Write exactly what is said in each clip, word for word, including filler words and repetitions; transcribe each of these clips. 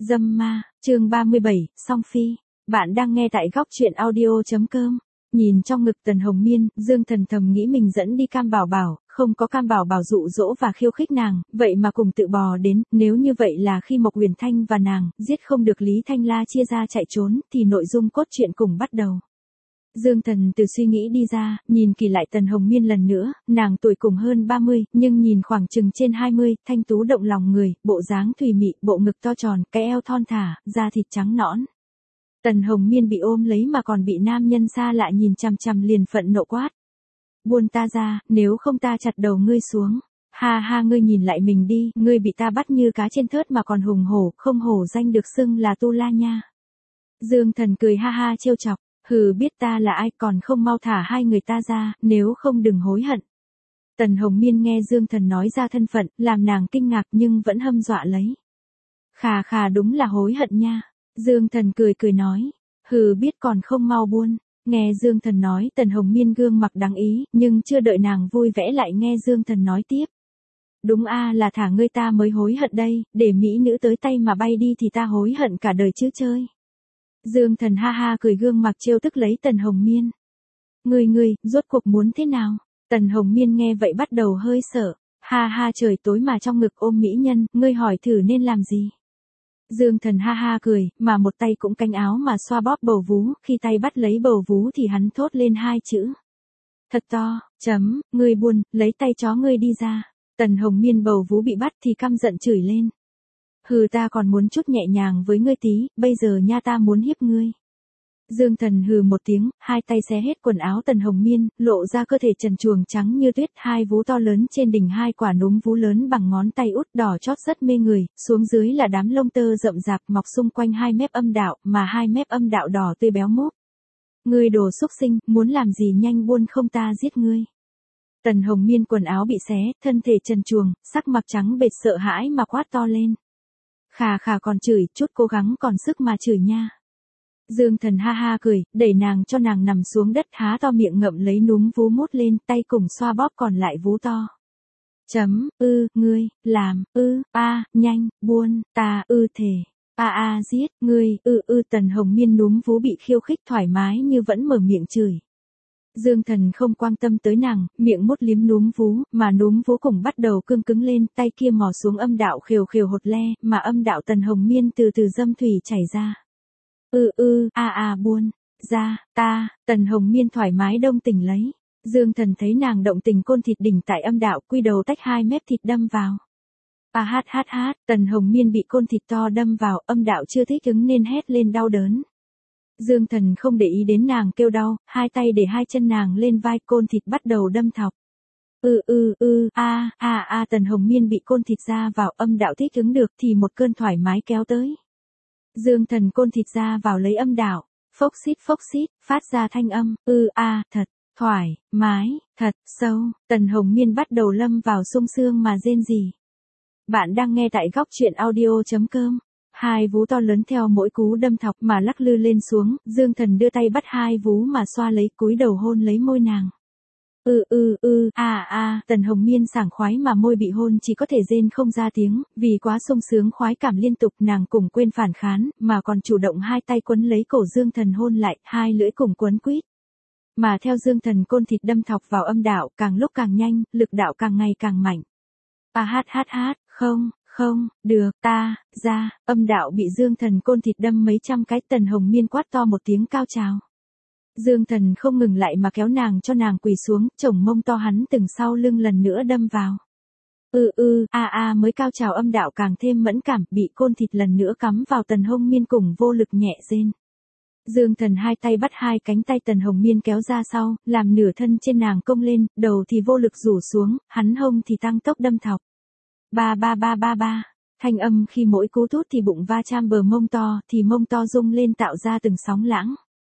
Dâm ma, chương ba mươi bảy, Song Phi. Bạn đang nghe tại góc truyện audio.com. Nhìn trong ngực Tần Hồng Miên, Dương Thần thầm nghĩ mình dẫn đi Cam Bảo Bảo, không có Cam Bảo Bảo dụ dỗ và khiêu khích nàng, vậy mà cùng tự bò đến, nếu như vậy là khi Mộc Huyền Thanh và nàng, giết không được Lý Thanh La chia ra chạy trốn, thì nội dung cốt truyện cùng bắt đầu. Dương Thần từ suy nghĩ đi ra, nhìn kỳ lại Tần Hồng Miên lần nữa, nàng tuổi cùng hơn ba mươi, nhưng nhìn khoảng chừng trên hai mươi, thanh tú động lòng người, bộ dáng thùy mị, bộ ngực to tròn, cái eo thon thả, da thịt trắng nõn. Tần Hồng Miên bị ôm lấy mà còn bị nam nhân xa lạ nhìn chằm chằm liền phẫn nộ quát. Buông ta ra, nếu không ta chặt đầu ngươi xuống. Ha ha, ngươi nhìn lại mình đi, ngươi bị ta bắt như cá trên thớt mà còn hùng hổ, không hổ danh được xưng là Tu La nha. Dương Thần cười ha ha trêu chọc. Hừ, biết ta là ai còn không mau thả hai người ta ra, nếu không đừng hối hận. Tần Hồng Miên nghe Dương Thần nói ra thân phận, làm nàng kinh ngạc nhưng vẫn hâm dọa lấy. Khà khà, đúng là hối hận nha. Dương Thần cười cười nói. Hừ, biết còn không mau buông. Nghe Dương Thần nói, Tần Hồng Miên gương mặt đáng ý, nhưng chưa đợi nàng vui vẻ lại nghe Dương Thần nói tiếp. Đúng a, là thả ngươi ta mới hối hận đây, để mỹ nữ tới tay mà bay đi thì ta hối hận cả đời chứ chơi. Dương Thần ha ha cười gương mặt trêu tức lấy Tần Hồng Miên. Ngươi ngươi, rốt cuộc muốn thế nào? Tần Hồng Miên nghe vậy bắt đầu hơi sợ. Ha ha, trời tối mà trong ngực ôm mỹ nhân, ngươi hỏi thử nên làm gì? Dương Thần ha ha cười, mà một tay cũng cánh áo mà xoa bóp bầu vú, khi tay bắt lấy bầu vú thì hắn thốt lên hai chữ. Thật to, chấm, ngươi buồn, lấy tay chó ngươi đi ra. Tần Hồng Miên bầu vú bị bắt thì căm giận chửi lên. Hừ, ta còn muốn chút nhẹ nhàng với ngươi tí, bây giờ nha ta muốn hiếp ngươi. Dương Thần hừ một tiếng, hai tay xé hết quần áo Tần Hồng Miên, lộ ra cơ thể trần truồng trắng như tuyết, hai vú to lớn trên đỉnh hai quả núm vú lớn bằng ngón tay út đỏ chót rất mê người, xuống dưới là đám lông tơ rậm rạp mọc xung quanh hai mép âm đạo, mà hai mép âm đạo đỏ tươi béo múp. Ngươi đồ xúc sinh, muốn làm gì nhanh buôn không ta giết ngươi. Tần Hồng Miên quần áo bị xé, thân thể trần truồng, sắc mặt trắng bệch sợ hãi mà quát to lên. Khà khà, còn chửi, chút cố gắng còn sức mà chửi nha. Dương Thần ha ha cười, đẩy nàng cho nàng nằm xuống đất, há to miệng ngậm lấy núm vú mút lên, tay cùng xoa bóp còn lại vú to. Chấm, ư, ngươi, làm, ư, a, nhanh, buôn, ta, ư thề, a a giết, ngươi, ư ư. Tần Hồng Miên núm vú bị khiêu khích thoải mái như vẫn mở miệng chửi. Dương Thần không quan tâm tới nàng, miệng mút liếm núm vú, mà núm vú cùng bắt đầu cương cứng lên, tay kia mò xuống âm đạo khều khều hột le, mà âm đạo Tần Hồng Miên từ từ dâm thủy chảy ra. Ư ư, a a buông ra, ta. Tần Hồng Miên thoải mái đông tình lấy. Dương Thần thấy nàng động tình côn thịt đỉnh tại âm đạo, quy đầu tách hai mép thịt đâm vào. A hát hát hát, Tần Hồng Miên bị côn thịt to đâm vào, âm đạo chưa thích ứng nên hét lên đau đớn. Dương Thần không để ý đến nàng kêu đau, hai tay để hai chân nàng lên vai, côn thịt bắt đầu đâm thọc. Ư ư ư, a a a. Tần Hồng Miên bị côn thịt ra vào, âm đạo thích ứng được thì một cơn thoải mái kéo tới. Dương Thần côn thịt ra vào lấy âm đạo, phốc xít phốc xít, phát ra thanh âm, ư a, thật, thoải, mái, thật, sâu. Tần Hồng Miên bắt đầu lâm vào sung sương mà rên rỉ. Bạn đang nghe tại góc truyện audio.com. Hai vú to lớn theo mỗi cú đâm thọc mà lắc lư lên xuống, Dương Thần đưa tay bắt hai vú mà xoa lấy, cúi đầu hôn lấy môi nàng. Ư ư ư, a a. Tần Hồng Miên sảng khoái mà môi bị hôn chỉ có thể rên không ra tiếng, vì quá sung sướng khoái cảm liên tục, nàng cùng quên phản kháng, mà còn chủ động hai tay quấn lấy cổ Dương Thần hôn lại, hai lưỡi cùng quấn quýt. Mà theo Dương Thần côn thịt đâm thọc vào âm đạo, càng lúc càng nhanh, lực đạo càng ngày càng mạnh. A hát hát hát, không, không, được, ta, ra. Âm đạo bị Dương Thần côn thịt đâm mấy trăm cái. Tần Hồng Miên quát to một tiếng cao trào. Dương Thần không ngừng lại mà kéo nàng cho nàng quỳ xuống, chồng mông to hắn từng sau lưng lần nữa đâm vào. Ư ư, a a. Mới cao trào âm đạo càng thêm mẫn cảm, bị côn thịt lần nữa cắm vào Tần Hồng Miên cùng vô lực nhẹ rên. Dương Thần hai tay bắt hai cánh tay Tần Hồng Miên kéo ra sau, làm nửa thân trên nàng cong lên, đầu thì vô lực rủ xuống, hắn hông thì tăng tốc đâm thọc. Ba ba ba ba ba. Thanh âm khi mỗi cú thút thì bụng va chạm bờ mông to, thì mông to rung lên tạo ra từng sóng lãng.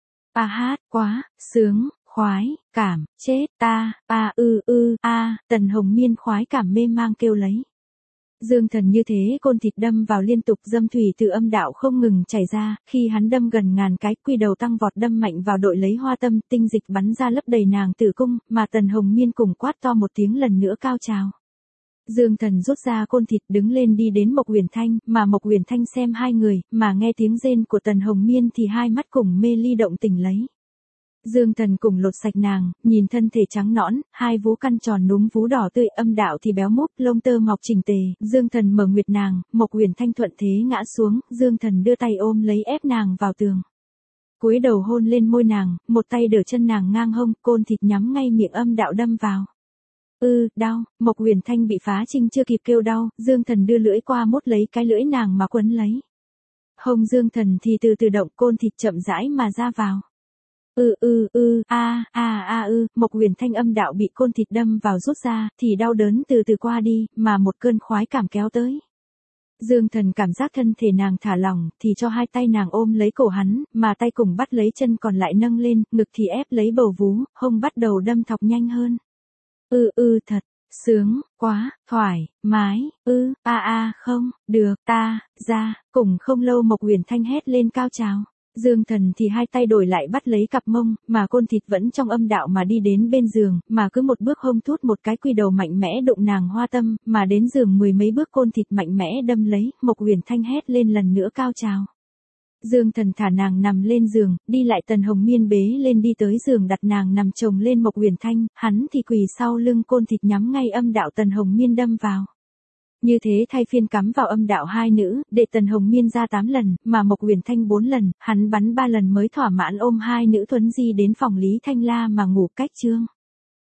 A hát, quá, sướng, khoái, cảm, chết, ta, a ư ư, a. Tần Hồng Miên khoái cảm mê mang kêu lấy. Dương Thần như thế côn thịt đâm vào liên tục, dâm thủy từ âm đạo không ngừng chảy ra, khi hắn đâm gần ngàn cái, quy đầu tăng vọt đâm mạnh vào đội lấy hoa tâm, tinh dịch bắn ra lấp đầy nàng tử cung, mà Tần Hồng Miên cùng quát to một tiếng lần nữa cao trào. Dương Thần rút ra côn thịt đứng lên đi đến Mộc Uyển Thanh, mà Mộc Uyển Thanh xem hai người, mà nghe tiếng rên của Tần Hồng Miên thì hai mắt cùng mê ly động tình lấy. Dương Thần cùng lột sạch nàng, nhìn thân thể trắng nõn, hai vú căn tròn núm vú đỏ tươi, âm đạo thì béo múp, lông tơ mọc chỉnh tề. Dương Thần mở nguyệt nàng, Mộc Uyển Thanh thuận thế ngã xuống, Dương Thần đưa tay ôm lấy ép nàng vào tường. Cúi đầu hôn lên môi nàng, một tay đỡ chân nàng ngang hông, côn thịt nhắm ngay miệng âm đạo đâm vào. Ư, đau, Mộc Uyển Thanh bị phá trinh chưa kịp kêu đau, Dương Thần đưa lưỡi qua mốt lấy cái lưỡi nàng mà quấn lấy. Hông Dương Thần thì từ từ động, côn thịt chậm rãi mà ra vào. Ư ư ư, a a a ư, Mộc Uyển Thanh âm đạo bị côn thịt đâm vào rút ra, thì đau đớn từ từ qua đi, mà một cơn khoái cảm kéo tới. Dương Thần cảm giác thân thể nàng thả lỏng, thì cho hai tay nàng ôm lấy cổ hắn, mà tay cùng bắt lấy chân còn lại nâng lên, ngực thì ép lấy bầu vú, hông bắt đầu đâm thọc nhanh hơn. Ư ư thật, sướng, quá, thoải, mái, ư, a a không, được, ta, ra, cùng không lâu Mộc Uyển Thanh hét lên cao trào. Dương Thần thì hai tay đổi lại bắt lấy cặp mông, mà côn thịt vẫn trong âm đạo mà đi đến bên giường, mà cứ một bước hông thút một cái quy đầu mạnh mẽ đụng nàng hoa tâm, mà đến giường mười mấy bước côn thịt mạnh mẽ đâm lấy, Mộc Uyển Thanh hét lên lần nữa cao trào. Dương Thần thả nàng nằm lên giường, đi lại Tần Hồng Miên bế lên đi tới giường đặt nàng nằm chồng lên Mộc Uyển Thanh, hắn thì quỳ sau lưng côn thịt nhắm ngay âm đạo Tần Hồng Miên đâm vào. Như thế thay phiên cắm vào âm đạo hai nữ, để Tần Hồng Miên ra tám lần, mà Mộc Uyển Thanh bốn lần, hắn bắn ba lần mới thỏa mãn ôm hai nữ thuấn di đến phòng Lý Thanh La mà ngủ cách chương.